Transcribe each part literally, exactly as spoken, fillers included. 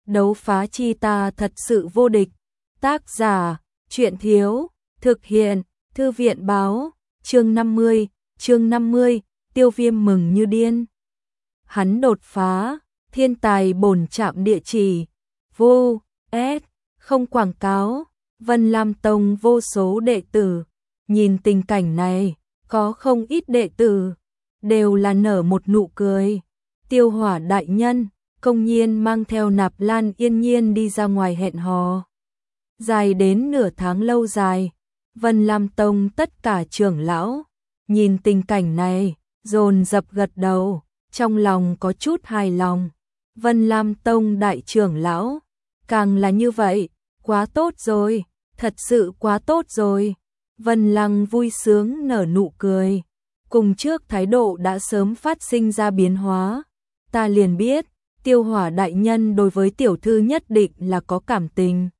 đấu phá chi ta thật sự vô địch. Tác giả, truyện thiếu, thực hiện, thư viện báo, chương năm mươi, chương năm mươi, Tiêu Viêm mừng như điên. Hắn đột phá, thiên tài bổn trạm địa chỉ, vô, s, không quảng cáo, Vân Lam Tông vô số đệ tử, nhìn tình cảnh này, có không ít đệ tử, đều là nở một nụ cười. Tiêu Hỏa đại nhân, công nhiên mang theo Nạp Lan Yên Nhiên đi ra ngoài hẹn hò. Dài đến nửa tháng lâu dài, Vân Lam Tông tất cả trưởng lão, nhìn tình cảnh này, dồn dập gật đầu, trong lòng có chút hài lòng. Vân Lam Tông đại trưởng lão, càng là như vậy, quá tốt rồi, thật sự quá tốt rồi. Vân Lăng vui sướng nở nụ cười, cùng trước thái độ đã sớm phát sinh ra biến hóa. Ta liền biết, Tiêu Hỏa đại nhân đối với tiểu thư nhất định là có cảm tình.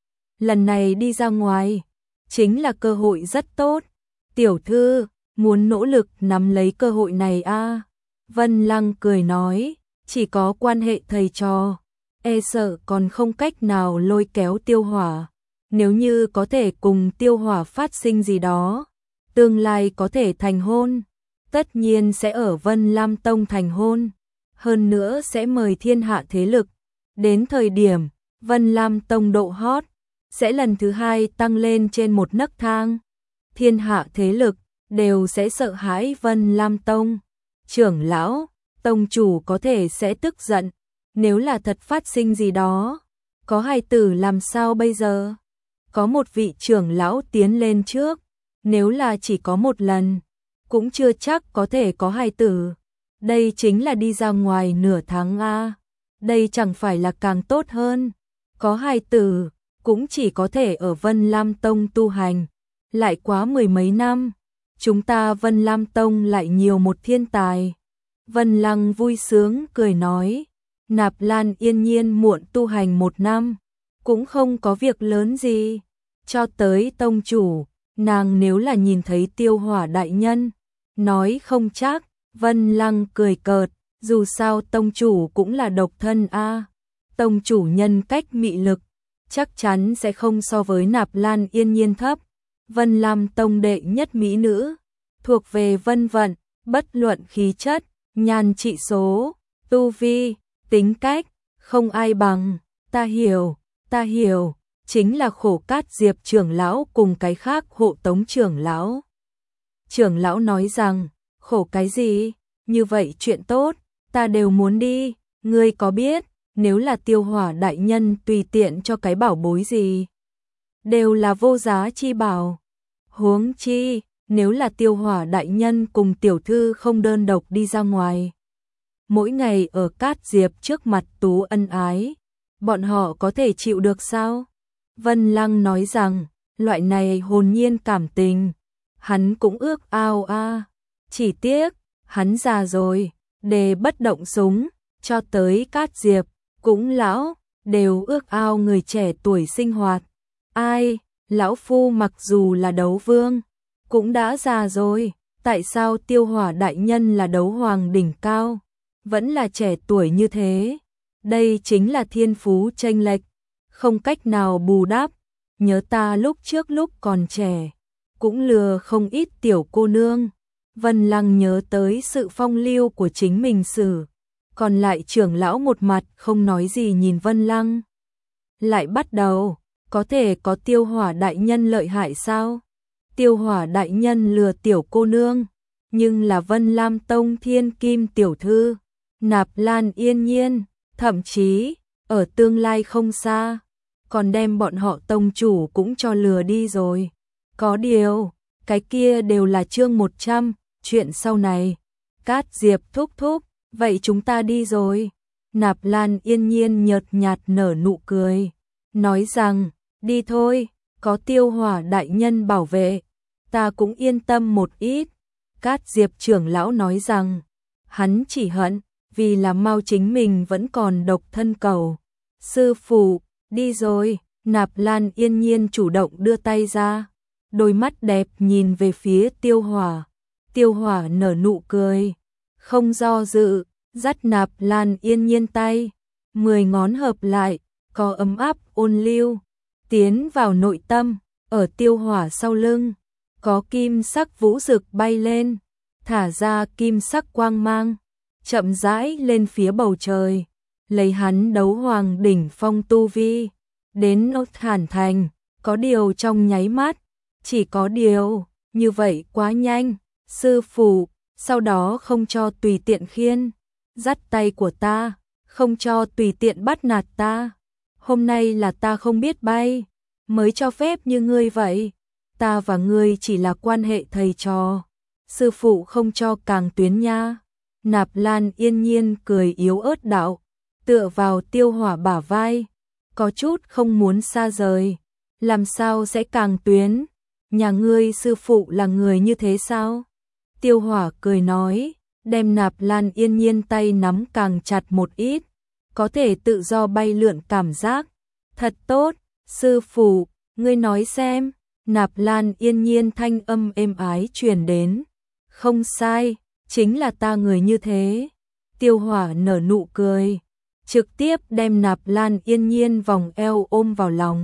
Lần này đi ra ngoài, chính là cơ hội rất tốt. Tiểu thư, muốn nỗ lực nắm lấy cơ hội này a. À? Vân Lăng cười nói, chỉ có quan hệ thầy trò, e sợ còn không cách nào lôi kéo Tiêu Hỏa. Nếu như có thể cùng Tiêu Hỏa phát sinh gì đó, tương lai có thể thành hôn, tất nhiên sẽ ở Vân Lam Tông thành hôn, hơn nữa sẽ mời thiên hạ thế lực. Đến thời điểm, Vân Lam Tông độ hot, sẽ lần thứ hai tăng lên trên một nấc thang. Thiên hạ thế lực, đều sẽ sợ hãi Vân Lam Tông. Trưởng lão, tông chủ có thể sẽ tức giận, nếu là thật phát sinh gì đó, có hài tử làm sao bây giờ? Có một vị trưởng lão tiến lên trước, nếu là chỉ có một lần, cũng chưa chắc có thể có hài tử. Đây chính là đi ra ngoài nửa tháng a. Đây chẳng phải là càng tốt hơn. Có hài tử, cũng chỉ có thể ở Vân Lam Tông tu hành. Lại quá mười mấy năm, chúng ta Vân Lam Tông lại nhiều một thiên tài. Vân Lăng vui sướng cười nói, Nạp Lan Yên Nhiên muộn tu hành một năm, cũng không có việc lớn gì. Cho tới tông chủ, nàng nếu là nhìn thấy Tiêu Hỏa đại nhân, nói không chắc. Vân Lăng cười cợt, dù sao tông chủ cũng là độc thân a. À. Tông chủ nhân cách mị lực, chắc chắn sẽ không so với Nạp Lan Yên Nhiên thấp. Vân Lam Tông đệ nhất mỹ nữ, thuộc về Vân Vận, bất luận khí chất, nhan trị số, tu vi, tính cách, không ai bằng. Ta hiểu, ta hiểu, chính là Khổ Cát Diệp trưởng lão cùng cái khác hộ tống trưởng lão. Trưởng lão nói rằng, khổ cái gì, như vậy chuyện tốt, ta đều muốn đi. Ngươi có biết, nếu là Tiêu Hỏa đại nhân tùy tiện cho cái bảo bối gì, đều là vô giá chi bảo. Huống chi, nếu là Tiêu Hỏa đại nhân cùng tiểu thư không đơn độc đi ra ngoài, mỗi ngày ở Cát Diệp trước mặt tú ân ái, bọn họ có thể chịu được sao? Vân Lăng nói rằng, loại này hồn nhiên cảm tình, hắn cũng ước ao a. À. Chỉ tiếc, hắn già rồi, đề bất động súng, cho tới Cát Diệp, cũng lão, đều ước ao người trẻ tuổi sinh hoạt. Ai, lão phu mặc dù là đấu vương, cũng đã già rồi, tại sao Tiêu Hỏa đại nhân là đấu hoàng đỉnh cao, vẫn là trẻ tuổi như thế? Đây chính là thiên phú chênh lệch, không cách nào bù đắp. Nhớ ta lúc trước lúc còn trẻ, cũng lừa không ít tiểu cô nương. Vân Lăng nhớ tới sự phong lưu của chính mình xử, còn lại trưởng lão một mặt không nói gì nhìn Vân Lăng. Lại bắt đầu, có thể có Tiêu Hỏa đại nhân lợi hại sao? Tiêu Hỏa đại nhân lừa tiểu cô nương, nhưng là Vân Lam Tông thiên kim tiểu thư, Nạp Lan Yên Nhiên, thậm chí, ở tương lai không xa, còn đem bọn họ tông chủ cũng cho lừa đi rồi. Có điều, cái kia đều là chương một trăm, chuyện sau này. Cát Diệp thúc thúc, vậy chúng ta đi rồi. Nạp Lan Yên Nhiên nhợt nhạt nở nụ cười, nói rằng, đi thôi, có Tiêu Hỏa đại nhân bảo vệ, ta cũng yên tâm một ít. Cát Diệp trưởng lão nói rằng, hắn chỉ hận, vì là mau chính mình vẫn còn độc thân cầu. Sư phụ, đi rồi. Nạp Lan Yên Nhiên chủ động đưa tay ra, đôi mắt đẹp nhìn về phía Tiêu Hỏa. Tiêu Hỏa nở nụ cười, không do dự, dắt Nạp Lan Yên Nhiên tay, mười ngón hợp lại, có ấm áp ôn lưu, tiến vào nội tâm, ở Tiêu Hỏa sau lưng, có kim sắc vũ rực bay lên, thả ra kim sắc quang mang, chậm rãi lên phía bầu trời, lấy hắn đấu hoàng đỉnh phong tu vi, đến nốt Hàn Thành, có điều trong nháy mắt, chỉ có điều, như vậy quá nhanh, sư phụ, sau đó không cho tùy tiện khiên, dắt tay của ta, không cho tùy tiện bắt nạt ta, hôm nay là ta không biết bay, mới cho phép như ngươi vậy, ta và ngươi chỉ là quan hệ thầy trò, sư phụ không cho càng tuyến nha. Nạp Lan yên nhiên cười yếu ớt đạo, tựa vào Tiêu Hỏa bả vai, có chút không muốn xa rời, làm sao sẽ càng tuyến, nhà ngươi sư phụ là người như thế sao? Tiêu Hỏa cười nói, đem Nạp Lan yên nhiên tay nắm càng chặt một ít, có thể tự do bay lượn cảm giác, thật tốt, sư phụ, ngươi nói xem, Nạp Lan yên nhiên thanh âm êm ái truyền đến, không sai, chính là ta người như thế. Tiêu Hỏa nở nụ cười, trực tiếp đem Nạp Lan yên nhiên vòng eo ôm vào lòng.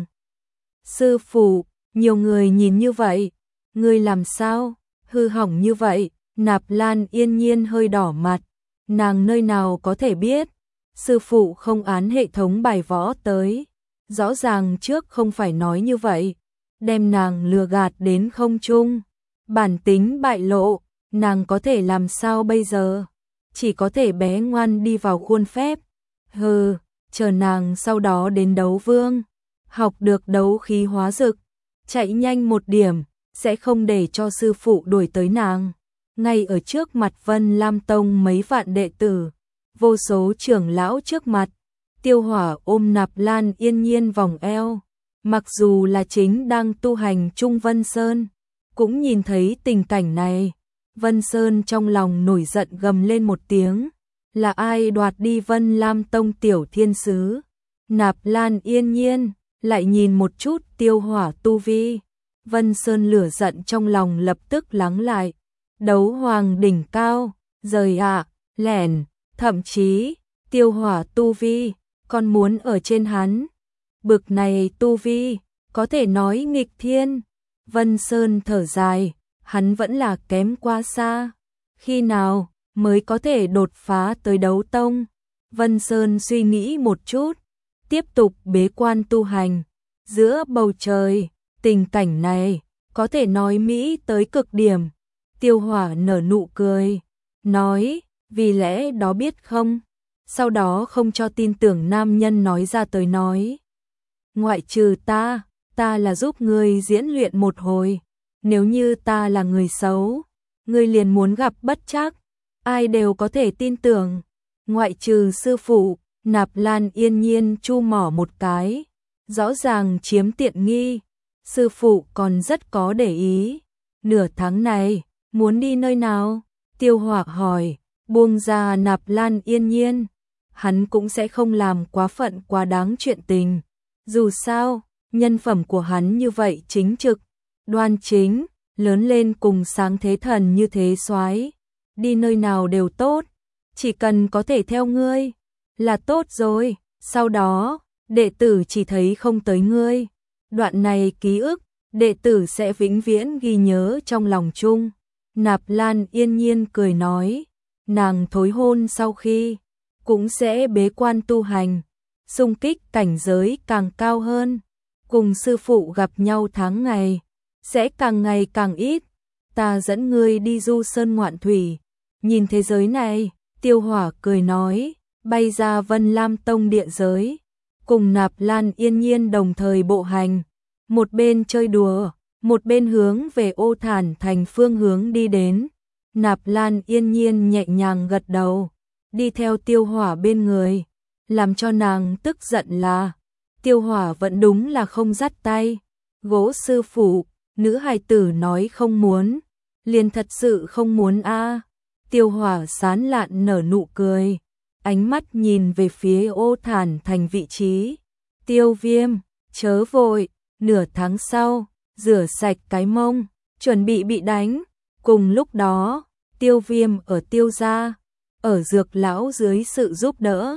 Sư phụ, nhiều người nhìn như vậy, ngươi làm sao, hư hỏng như vậy, Nạp Lan yên nhiên hơi đỏ mặt, nàng nơi nào có thể biết, sư phụ không án hệ thống bài võ tới, rõ ràng trước không phải nói như vậy, đem nàng lừa gạt đến không trung, bản tính bại lộ, nàng có thể làm sao bây giờ, chỉ có thể bé ngoan đi vào khuôn phép, hừ, chờ nàng sau đó đến đấu vương, học được đấu khí hóa dực, chạy nhanh một điểm, sẽ không để cho sư phụ đuổi tới nàng. Ngay ở trước mặt Vân Lam Tông mấy vạn đệ tử, vô số trưởng lão trước mặt, Tiêu Hỏa ôm Nạp Lan yên nhiên vòng eo, mặc dù là chính đang tu hành Trung Vân Sơn, cũng nhìn thấy tình cảnh này, Vân Sơn trong lòng nổi giận gầm lên một tiếng, là ai đoạt đi Vân Lam Tông tiểu thiên sứ? Nạp Lan yên nhiên lại nhìn một chút Tiêu Hỏa tu vi, Vân Sơn lửa giận trong lòng lập tức lắng lại. Đấu hoàng đỉnh cao, rời ạ, à, lẻn, thậm chí, Tiêu Hỏa tu vi, còn muốn ở trên hắn. Bực này tu vi, có thể nói nghịch thiên. Vân Sơn thở dài, hắn vẫn là kém quá xa. Khi nào mới có thể đột phá tới đấu tông? Vân Sơn suy nghĩ một chút, tiếp tục bế quan tu hành. Giữa bầu trời, tình cảnh này, có thể nói mỹ tới cực điểm. Tiêu Hỏa nở nụ cười, nói, vì lẽ đó biết không, sau đó không cho tin tưởng nam nhân nói ra tới nói. Ngoại trừ ta, ta là giúp ngươi diễn luyện một hồi, nếu như ta là người xấu, ngươi liền muốn gặp bất trắc, ai đều có thể tin tưởng, ngoại trừ sư phụ. Nạp Lan yên nhiên chu mỏ một cái, rõ ràng chiếm tiện nghi, sư phụ còn rất có để ý, nửa tháng này, muốn đi nơi nào? Tiêu Hỏa hỏi, buông ra Nạp Lan yên nhiên, hắn cũng sẽ không làm quá phận quá đáng chuyện tình, dù sao, nhân phẩm của hắn như vậy chính trực, đoan chính, lớn lên cùng sáng thế thần như thế soái, đi nơi nào đều tốt, chỉ cần có thể theo ngươi, là tốt rồi, sau đó, đệ tử chỉ thấy không tới ngươi, đoạn này ký ức, đệ tử sẽ vĩnh viễn ghi nhớ trong lòng chung. Nạp Lan yên nhiên cười nói, nàng thối hôn sau khi, cũng sẽ bế quan tu hành, xung kích cảnh giới càng cao hơn, cùng sư phụ gặp nhau tháng ngày, sẽ càng ngày càng ít, ta dẫn ngươi đi du sơn ngoạn thủy, nhìn thế giới này, Tiêu Hỏa cười nói, bay ra Vân Lam Tông địa giới, cùng Nạp Lan yên nhiên đồng thời bộ hành, một bên chơi đùa, một bên hướng về Ô Thản Thành phương hướng đi đến. Nạp Lan yên nhiên nhẹ nhàng gật đầu, đi theo Tiêu Hỏa bên người, làm cho nàng tức giận là, Tiêu Hỏa vẫn đúng là không dắt tay, gỗ sư phụ, nữ hài tử nói không muốn, liền thật sự không muốn a. À. Tiêu Hỏa sán lạn nở nụ cười, ánh mắt nhìn về phía Ô Thản Thành vị trí, Tiêu Viêm, chớ vội, nửa tháng sau, rửa sạch cái mông, chuẩn bị bị đánh. Cùng lúc đó, Tiêu Viêm ở Tiêu gia, ở Dược lão dưới sự giúp đỡ,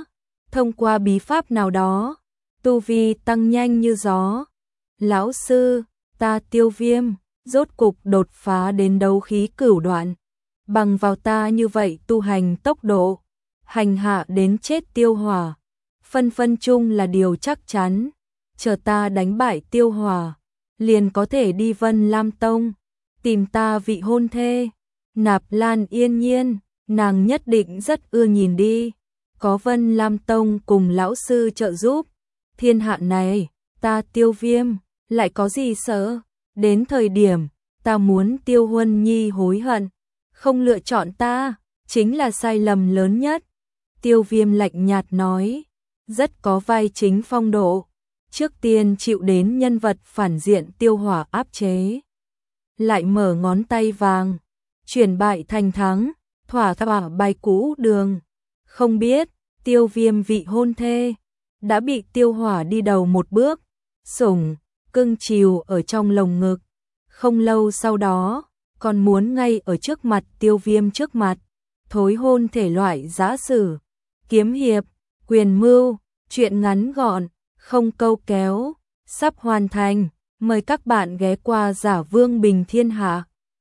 thông qua bí pháp nào đó, tu vi tăng nhanh như gió. Lão sư, ta Tiêu Viêm, rốt cục đột phá đến đấu khí cửu đoạn. Bằng vào ta như vậy tu hành tốc độ, hành hạ đến chết Tiêu Hỏa, phân phân chung là điều chắc chắn. Chờ ta đánh bại Tiêu Hỏa, liền có thể đi Vân Lam Tông, tìm ta vị hôn thê. Nạp Lan yên nhiên, nàng nhất định rất ưa nhìn đi. Có Vân Lam Tông cùng lão sư trợ giúp, thiên hạ này, ta Tiêu Viêm, lại có gì sợ. Đến thời điểm, ta muốn Tiêu Huân Nhi hối hận, không lựa chọn ta, chính là sai lầm lớn nhất. Tiêu Viêm lạnh nhạt nói, rất có vai chính phong độ. Trước tiên chịu đến nhân vật phản diện Tiêu Hỏa áp chế, lại mở ngón tay vàng, chuyển bại thành thắng, thỏa thỏa bài cũ đường. Không biết, Tiêu Viêm vị hôn thê, đã bị Tiêu Hỏa đi đầu một bước, sủng, cưng chiều ở trong lồng ngực. Không lâu sau đó, còn muốn ngay ở trước mặt Tiêu Viêm trước mặt, thối hôn thể loại giã sử, kiếm hiệp, quyền mưu, chuyện ngắn gọn, không câu kéo, sắp hoàn thành. Mời các bạn ghé qua Giả Vương Bình Thiên Hạ.